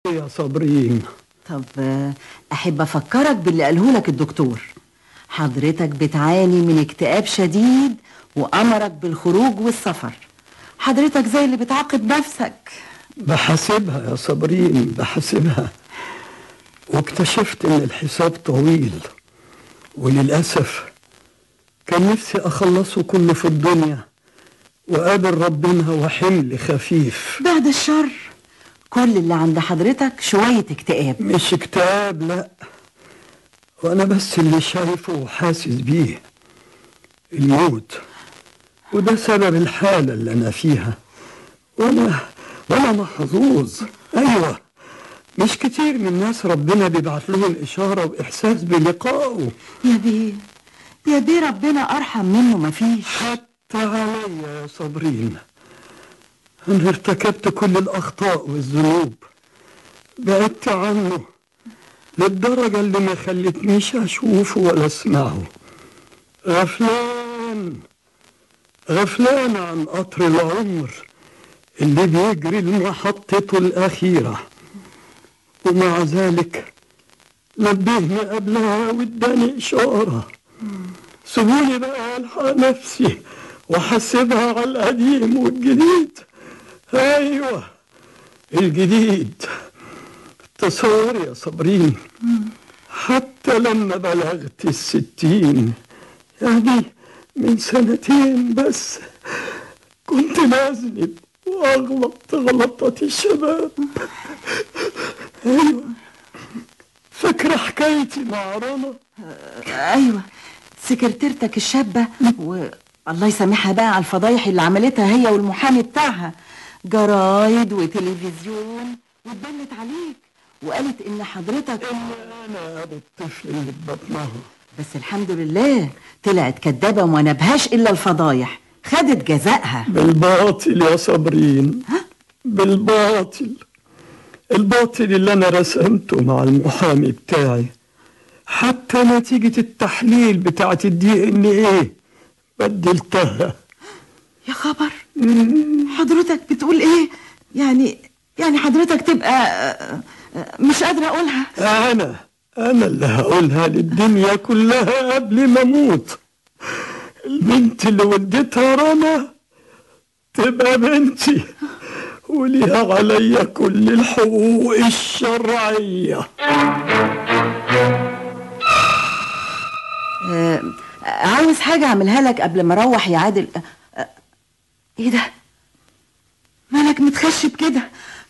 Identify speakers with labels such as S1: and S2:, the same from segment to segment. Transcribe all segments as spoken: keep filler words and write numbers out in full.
S1: يا صابرين.
S2: طب أحب أفكرك باللي قاله لك الدكتور. حضرتك بتعاني من اكتئاب شديد وأمرك بالخروج والسفر. حضرتك زي اللي بتعاقب نفسك.
S1: بحاسبها يا صابرين، بحاسبها، واكتشفت ان الحساب طويل، وللأسف كان نفسي أخلصه كله في الدنيا وقابل ربنا وحمل خفيف.
S2: بعد الشر، كل اللي عند حضرتك شوية اكتئاب.
S1: مش اكتئاب، لا، وأنا بس اللي شايفه وحاسس بيه الموت، وده سبب الحالة اللي أنا فيها. وأنا وأنا محظوظ. أيوة، مش كتير من الناس ربنا بيبعت لهم إشارة وإحساس بلقائه.
S2: يا بيه يا بيه ربنا أرحم منه مفيش.
S1: حتى عليا يا صابرين، أنا ارتكبت كل الأخطاء والذنوب، بعدت عنه للدرجة اللي ما خلتنيش أشوفه ولا أسمعه. غفلان غفلان عن قطر العمر اللي بيجري لمحطته الأخيرة، ومع ذلك نبهني قبلها واداني إشارة. سيبوني بقى ألحق نفسي وأحسبها على القديم والجديد. أيوة، الجديد. تصور يا صابرين، حتى لما بلغت الستين، يعني من سنتين بس، كنت بذنب وأغلط غلطة الشباب. أيوة، فاكرة حكايتي مع رنا؟
S2: أيوة، سكرتيرتك الشابة، والله يسامحها بقى على الفضايح اللي عملتها هي والمحامي بتاعها، جرايد وتلفزيون، واتبلت عليك وقالت إن حضرتك
S1: إن أنا أبو الطفل اللي في بطنها.
S2: بس الحمد لله طلعت كدابة وما نبهاش إلا الفضايح، خدت جزائها.
S1: بالباطل يا صابرين، بالباطل. الباطل اللي أنا رسمته مع المحامي بتاعي، حتى نتيجة التحليل بتاعت الدي ان ايه بدلتها.
S2: يا خبر، حضرتك بتقول ايه؟ يعني يعني حضرتك تبقى مش قادرة اقولها.
S1: انا انا اللي هقولها للدنيا كلها قبل ما اموت. البنت اللي ولدتها رنا تبقى بنتي، وليها عليا كل الحقوق الشرعية.
S2: آه، عاوز حاجة اعملها لك قبل ما اروح يا عادل؟ آه، ايه ده؟ مالك متخشب كده؟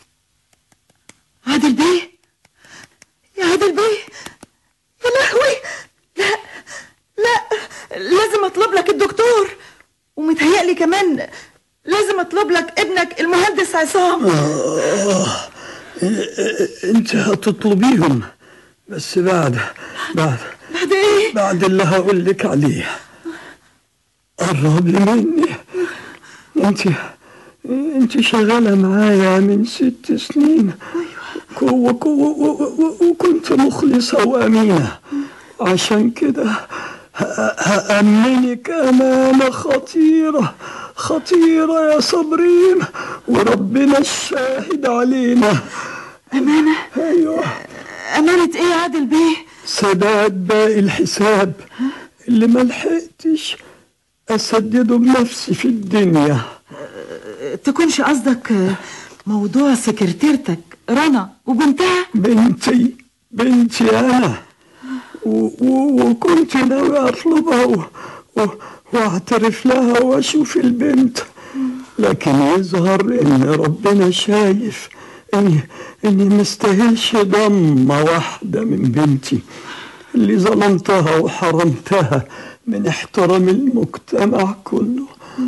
S2: عادل بيه، يا عادل بيه، يا لهوي، لا لا، لازم اطلب لك الدكتور، ومتهيألي كمان لازم اطلب لك ابنك المهندس عصام.
S1: آه، انت هتطلبيهم، بس بعد بعد
S2: بعد ايه؟
S1: بعد اللي هقول لك عليه. قربي مني. انت انت شغاله معايا من ست سنين، وكنت مخلصه وامينه، عشان كده هأمنك أمانة خطيرة خطيرة يا صابرين، وربنا الشاهد علينا.
S2: أمانة؟
S1: أيوة.
S2: أمانة إيه يا عادل بيه؟
S1: سداد باقي الحساب اللي ما لحقتش أسدده بنفسي في الدنيا.
S2: تكونش قصدك موضوع سكرتيرتك رنا وبنتها؟
S1: بنتي بنتي أنا، وكنت ناوي أطلبها واعترف لها واشوف البنت، لكن يظهر ان ربنا شايف اني اني مستاهلش ضمه واحده من بنتي اللي ظلمتها وحرمتها من احترام المجتمع كله.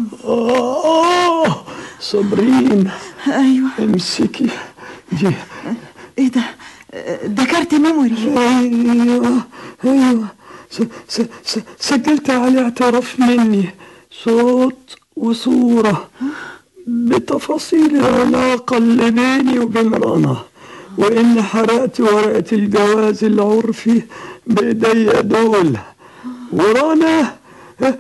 S1: آه صابرين.
S2: أيوة،
S1: امسكي دي.
S2: ايه ده؟ ده كارت ميموري.
S1: ايوه ايوه، س س سجلت عليه اعتراف مني، صوت وصورة بتفاصيل العلاقة اللي بيني وبين رنا، وإن حرقت ورقة الجواز العرفي بإيديا دول، ورنا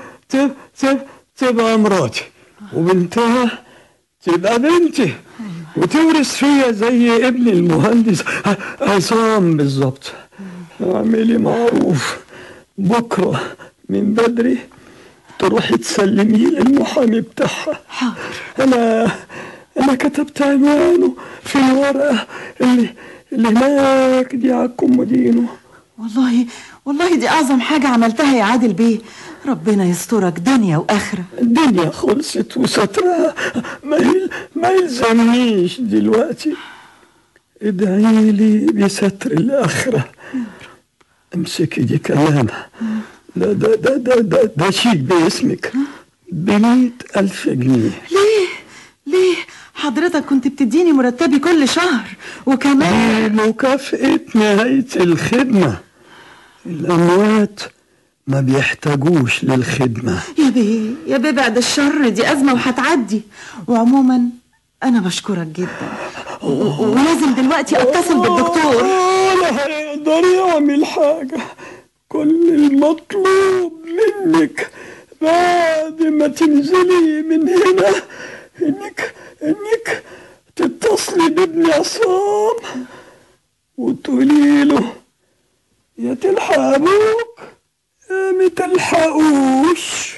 S1: تبقى مراتي وبنتها تبقى بنتي. وتورث فيا زي ابن المهندس عصام بالظبط. اعملي معروف، بكرة من بدري تروحي تسلميه للمحامي بتاعها.
S2: حاضر.
S1: انا انا كتبت عنوانه في الورقة اللي اللي هناك دي على الكومودينو.
S2: والله والله دي اعظم حاجة عملتها يا عادل بيه، ربنا يسترك دنيا واخرة.
S1: الدنيا خلصت وسترها، ما يل... ما يلزمنيش دلوقتي. ادعي لي بستر الاخرة. امسكي دي كلام، ده ده ده ده ده, ده شيك باسمك بمئة ألف جنيه.
S2: ليه ليه حضرتك كنت بتديني مرتبي كل شهر وكمان
S1: دي مكافأة نهاية الخدمة. الأموات ما بيحتاجوش للخدمة.
S2: يا بيه يا بيه بعد الشر، دي أزمة وهتعدي. وعموما أنا بشكرك جدا، و- ولازم دلوقتي أتصل بالدكتور.
S1: ولا هيقدر يعمل حاجة. كل المطلوب منك بعد ما تنزلي من هنا انك انك تتصلي بابن عصام وتقولي له يا تلحق ابوك يا ما تلحقوش.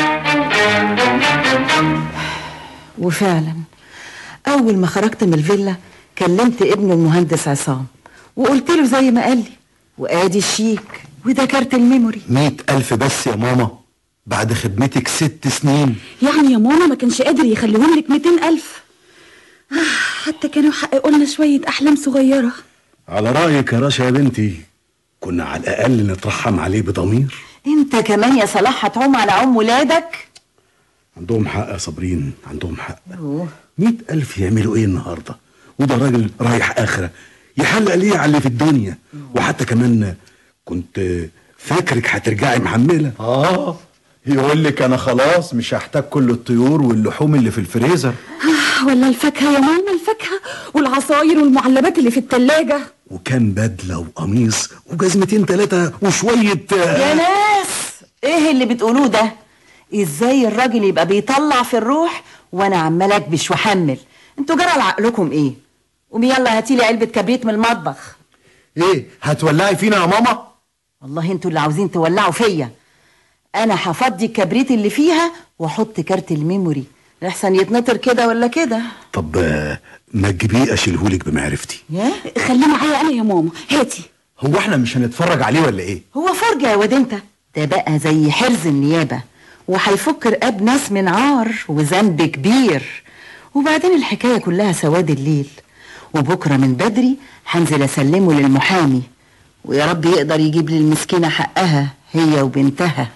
S2: وفعلا أول ما خرجت من الفيلا كلمت ابن المهندس عصام وقلت له زي ما قال لي، وآدي الشيك وده كارت الميموري.
S3: مئة ألف بس يا ماما بعد خدمتك ست سنين؟
S4: يعني يا ماما ما كانش قادر يخليهم لك مئتين ألف؟ آه حتى كانوا حققوا لنا شوية أحلام صغيرة.
S3: على رأيك يا رشا يا بنتي كنا على الأقل نترحم عليه بضمير.
S2: انت كمان يا صلاح هتعوم على عم ولادك؟
S3: عندهم حق يا صابرين، عندهم حق.
S2: أوه.
S3: مئة ألف يعملوا ايه النهاردة؟ وده راجل رايح آخرة يحلق ليه على اللي في الدنيا. وحتى كمان كنت فاكرك هترجعي محملة.
S5: اه يقول لك انا خلاص مش هحتاج كل الطيور واللحوم اللي في الفريزر.
S4: آه ولا الفاكهة يا ماما، الفاكهة والعصاير والمعلبات اللي في التلاجة.
S3: وكان بدلة وقميص وجزمتين ثلاثة وشوية.
S2: يا ناس ايه اللي بتقولوه ده؟ ازاي الراجل يبقى بيطلع في الروح وانا عمال اكبش واحمل؟ انتوا جرى لعقلكم ايه؟ قومي يلا هاتيلي علبة كبريت من المطبخ.
S5: ايه هتولعي فينا يا ماما؟
S2: والله انتوا اللي عاوزين تولعوا فيا. انا هفضي الكبريت اللي فيها واحط كارت الميموري لحسن يتنطر كده ولا كده.
S3: طب ما تجيبيه اشيلهولك بمعرفتي.
S2: يا
S4: خليه معايا أنا يا ماما، هاتي.
S5: هو احنا مش هنتفرج عليه ولا ايه؟
S2: هو فرجة يا واد انت؟ ده بقى زي حرز النيابة وهيفك رقاب ناس من عار وذنب كبير. وبعدين الحكاية كلها سواد الليل، وبكرة من بدري هنزل اسلمه للمحامي ويا رب يقدر يجيب للمسكينة حقها هي وبنتها.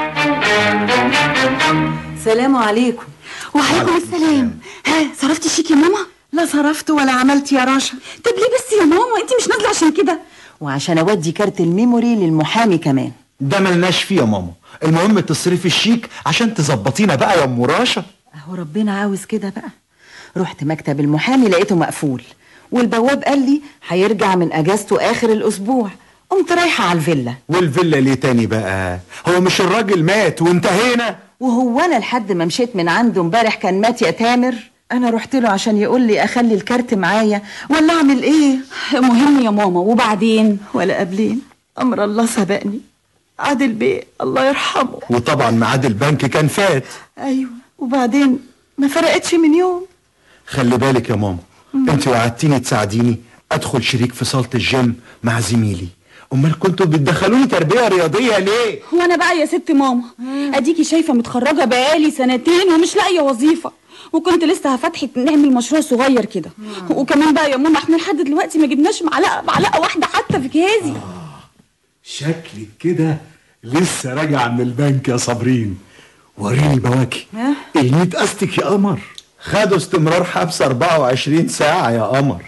S2: سلام عليكم.
S4: وعليكم السلام. ها صرفتي الشيك يا ماما؟
S2: لا صرفت ولا عملت يا رشا.
S4: طب ليه بس يا ماما، انت مش نازلة عشان كده؟
S2: وعشان اودي كارت الميموري للمحامي كمان.
S5: ده ملناش فيه يا ماما، المهم تصرفي الشيك عشان تظبطينا بقى يا ام راشا.
S2: اهو ربنا عاوز كده بقى. رحت مكتب المحامي لقيته مقفول، والبواب قال لي هيرجع من اجازته اخر الاسبوع. قمت رايحه على الفيلا.
S5: والفيلا ليه تاني بقى؟ هو مش الراجل مات وانتهينا؟
S2: وهو انا لحد ما مشيت من عنده امبارح كان مات يا تامر؟ انا رحت له عشان يقول لي اخلي الكارت معايا ولا اعمل ايه؟
S4: مهم يا ماما. وبعدين؟
S2: ولا قبلين امر الله سبقني. عادل بيه الله يرحمه.
S5: وطبعا ميعاد البنك كان فات.
S2: ايوه وبعدين ما فرقتش من يوم.
S5: خلي بالك يا ماما، انت وعدتيني تساعديني ادخل شريك في صالة الجيم مع زميلي. امال كنتوا بتدخلوني تربية رياضية ليه؟
S4: هو انا بقى يا ست ماما اديكي شايفة متخرجة بقالي سنتين ومش لاقية وظيفة، وكنت لسه هفتحي نعمل مشروع صغير كده. وكمان بقى يا ماما احنا لحد دلوقتي ما جبناش معلقة معلقة واحدة حتى في جهازي.
S3: آه شكلك كده لسه راجعة من البنك يا صابرين. وريني بواكي ايه قصدك يا قمر؟
S5: خدوا استمرار حبس أربعة وعشرين ساعة يا قمر.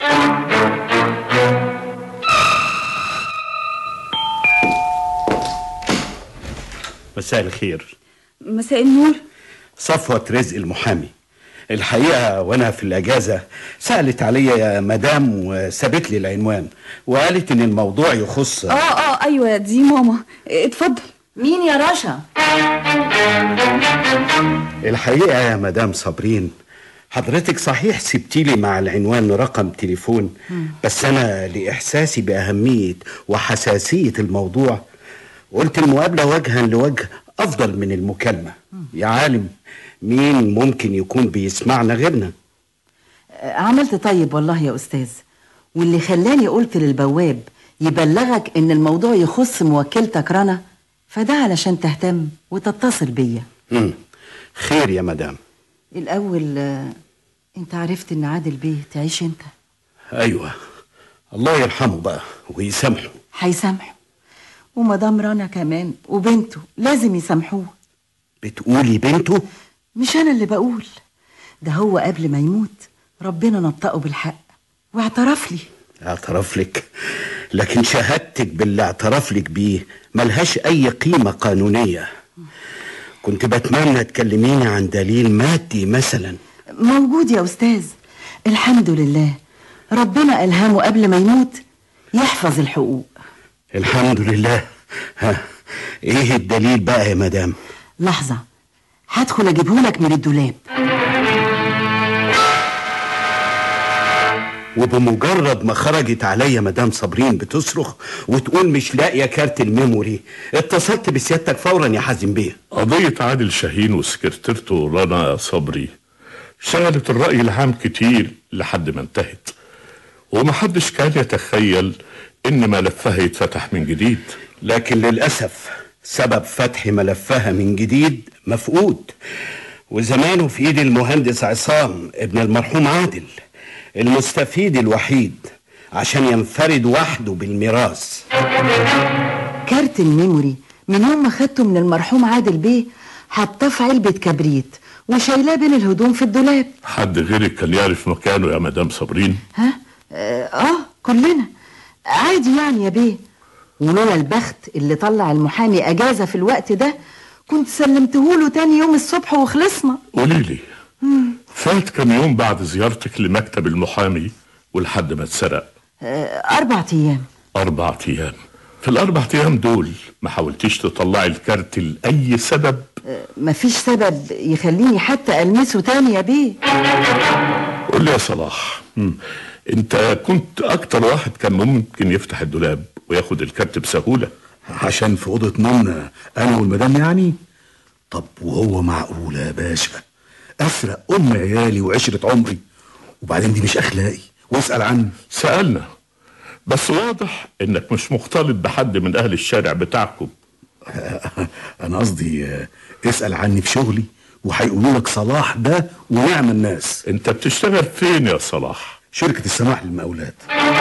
S6: مساء الخير.
S4: مساء النور.
S6: صفوة رزق المحامي. الحقيقة وانا في الاجازة سألت عليا يا مدام وسابت لي العنوان وقالت ان الموضوع يخص.
S4: اه اه ايوه دي ماما. اتفضل.
S2: مين يا رشا؟
S6: الحقيقة يا مدام صابرين حضرتك صحيح سبتيلي مع العنوان رقم تليفون، بس أنا لإحساسي بأهمية وحساسية الموضوع قلت المقابلة وجها لوجه أفضل من المكالمة. يا عالم مين ممكن يكون بيسمعنا غيرنا؟
S2: عملت طيب والله يا أستاذ، واللي خلاني قلت للبواب يبلغك إن الموضوع يخص موكلتك رنا، فده علشان تهتم وتتصل بيا.
S6: مم. خير يا مدام.
S2: الأول آه، أنت عرفت إن عادل بيه تعيش أنت؟
S6: أيوة، الله يرحمه بقى ويسامحه.
S2: هيسامحه، ومدام رنا كمان وبنته لازم يسامحوه.
S6: بتقولي بنته؟
S2: مش أنا اللي بقول، ده هو قبل ما يموت ربنا نطقه بالحق واعترف لي.
S6: اعترف لك؟ لكن شهادتك باللي اعترف لك بيه ملهاش أي قيمة قانونية. كنت بتمنى تكلميني عن دليل مادي مثلا.
S2: موجود يا أستاذ، الحمد لله، ربنا ألهمه قبل ما يموت يحفظ الحقوق.
S6: الحمد لله. ها، ايه الدليل بقى يا مدام؟
S2: لحظة، هدخل أجيبهولك من الدولاب.
S6: وبمجرد ما خرجت عليا مدام صابرين بتصرخ وتقول مش لاقيه كارت الميموري، اتصلت بسيادتك فورا يا حازم بيه.
S7: قضية عادل شاهين وسكرتيرته رنا صبري شغلت الرأي العام كتير لحد ما انتهت، ومحدش كان يتخيل ان ملفها يتفتح من جديد.
S6: لكن للأسف سبب فتح ملفها من جديد مفقود، وزمانه في ايد المهندس عصام ابن المرحوم عادل، المستفيد الوحيد، عشان ينفرد وحده بالميراث.
S2: كارت الميموري من يوم ما خدته من المرحوم عادل بيه حطاه في علبة كبريت وشايلاه بين الهدوم في الدولاب.
S7: حد غيرك كان يعرف مكانه يا مدام صابرين؟
S2: ها؟ آه, اه كلنا عادي يعني يا بيه، ولولا البخت اللي طلع المحامي اجازة في الوقت ده كنت سلمتهوله تاني يوم الصبح وخلصنا.
S7: قوليلي، فات كم يوم بعد زيارتك لمكتب المحامي ولحد ما اتسرق؟
S2: آه أربع أيام.
S7: أربع أيام؟ في الأربع أيام دول ما حاولتيش تطلعي الكارت لأي سبب؟
S2: آه مفيش سبب يخليني حتى ألمسه تاني يا بيه.
S7: قول لي يا صلاح، مم. انت كنت أكتر واحد كان ممكن يفتح الدولاب وياخد الكارت بسهولة.
S3: عشان في أوضة نومنا أنا والمدام يعني؟ طب وهو معقولة يا باشا أسرق أم عيالي وعشرة عمري؟ وبعدين دي مش أخلاقي، واسأل عني.
S7: سألنا، بس واضح إنك مش مختلط بحد من أهل الشارع بتاعكم.
S3: أنا قصدي اسأل عني في شغلي وهيقولوا لك صلاح ده ونعم الناس.
S7: أنت بتشتغل فين يا صلاح؟
S3: شركة السماح للمقاولات.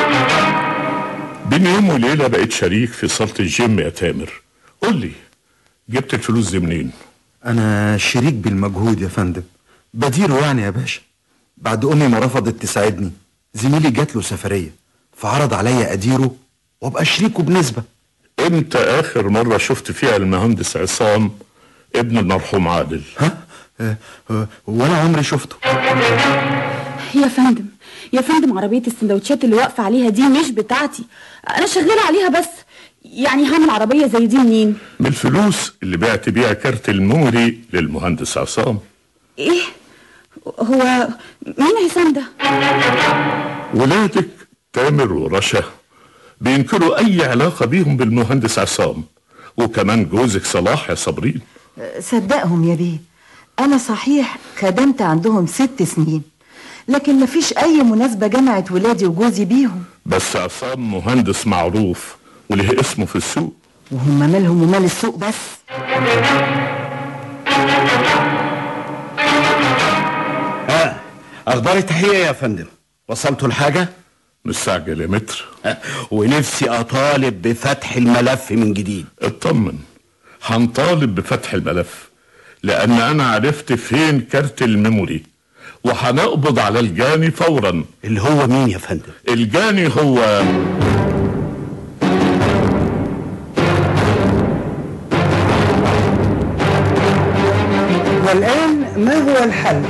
S7: بين يوم وليلة بقيت شريك في صالة الجيم يا تامر. قول لي، جبت الفلوس دي منين؟
S5: أنا شريك بالمجهود يا فندم، بديره يعني يا باشا. بعد أمي ما رفضت تساعدني، زميلي جات له سفرية فعرض عليا أديره وأبقى شريكه بنسبة.
S7: امتى آخر مرة شفت فيها المهندس عصام ابن المرحوم عادل؟
S5: ها؟ أه أه وأنا عمري شفته.
S4: يا فندم يا فندم، عربية السندوتشات اللي واقفة عليها دي مش بتاعتي، أنا شغالة عليها بس. يعني هعمل عربية زي دي منين؟
S7: من الفلوس اللي بعت بيها كارت الميموري للمهندس عصام.
S4: ايه؟ هو مين عصام ده؟
S7: ولادك تامر ورشا بينكروا أي علاقة بيهم بالمهندس عصام، وكمان جوزك صلاح يا صابرين.
S2: صدقهم يا بيه، أنا صحيح خدمت عندهم ست سنين، لكن مفيش أي مناسبة جمعت ولادي وجوزي بيهم.
S7: بس عصام مهندس معروف وله اسمه في السوق.
S2: وهم مالهم ومال السوق بس؟
S6: اه اخبار التحقيق يا فندم؟ وصلتوا لحاجه؟
S7: مستعجل يا متر.
S6: آه. ونفسي اطالب بفتح الملف من جديد.
S7: اطمن، هنطالب بفتح الملف لان انا عرفت فين كارت الميموري، وهنقبض على الجاني فورا.
S6: اللي هو مين يا فندم؟
S7: الجاني هو
S8: والآن ما هو الحل؟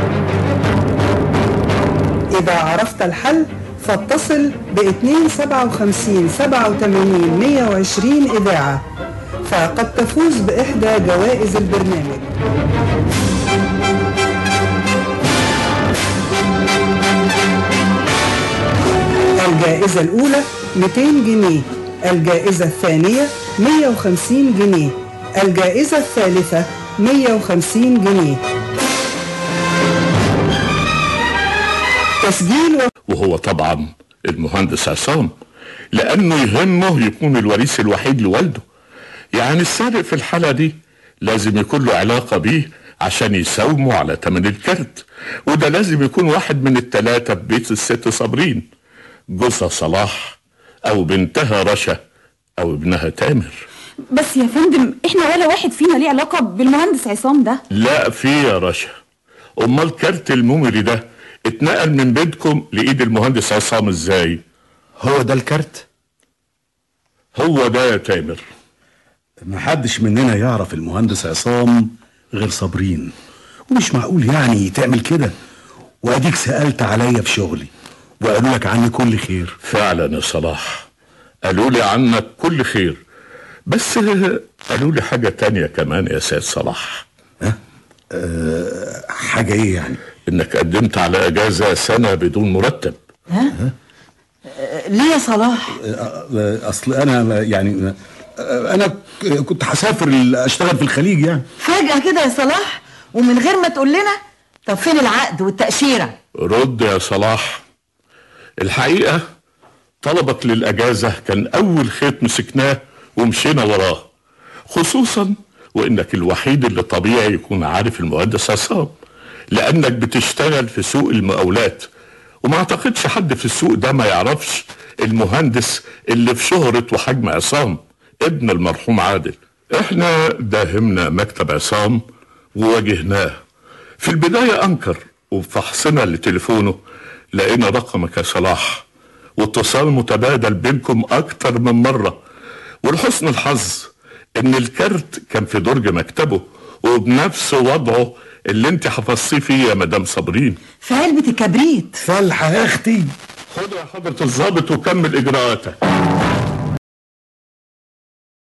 S8: إذا عرفت الحل فاتصل باثنين سبعة وخمسين سبعة وثمانين مية وعشرين إذاعة، فقد تفوز بإحدى جوائز البرنامج. الجائزة الأولى مئتين جنيه، الجائزة الثانية مئة وخمسين جنيه، الجائزة الثالثة مئة وخمسين جنيه. تسجيل و...
S7: وهو طبعا المهندس عصام، لأنه يهمه يكون الوريث الوحيد لوالده. يعني السارق في الحالة دي لازم يكون له علاقة بيه عشان يساوموا على تمن الكارت، وده لازم يكون واحد من التلاتة في بيت الست صابرين، جوزها صلاح أو بنتها رشا أو ابنها تامر.
S4: بس يا فندم احنا ولا واحد فينا ليه علاقة بالمهندس عصام ده.
S7: لا في يا رشا. أمال كارت الميموري ده اتنقل من بيتكم لإيد المهندس عصام ازاي؟
S5: هو ده الكارت؟
S7: هو ده يا تامر.
S3: محدش مننا يعرف المهندس عصام غير صابرين، ومش معقول يعني تعمل كده. واديك سألت عليا في شغلي وقالوا لك عني كل خير.
S7: فعلا يا صلاح، قالوا لي عنك كل خير، بس قالوا لي حاجة تانية كمان يا سيد صلاح.
S3: ها؟ أه حاجة ايه يعني؟
S7: انك قدمت على اجازة سنة بدون مرتب.
S2: ها؟ ها؟ ليه يا صلاح؟
S3: أه اصل انا يعني انا كنت هسافر اشتغل في الخليج يعني.
S2: فجأة كده يا صلاح ومن غير ما تقول لنا؟ طب فين العقد والتأشيرة؟
S7: رد يا صلاح. الحقيقة طلبك للأجازة كان أول خيط مسكناه ومشينا وراه، خصوصا وإنك الوحيد اللي طبيعي يكون عارف المهندس عصام، لأنك بتشتغل في سوق المقاولات، وما أعتقدش حد في السوق ده ما يعرفش المهندس اللي في شهرة وحجم عصام ابن المرحوم عادل. احنا داهمنا مكتب عصام وواجهناه. في البداية أنكر، وبفحصنا لتليفونه لقينا رقمك يا صلاح، واتصال متبادل بينكم أكتر من مرة. ولحسن الحظ إن الكارت كان في درج مكتبه وبنفس وضعه اللي انت حفظتيه فيه يا مدام صابرين،
S2: في علبة الكبريت.
S3: فالحة يا اختي.
S7: خد يا حضرة الضابط وكمل إجراءاتك.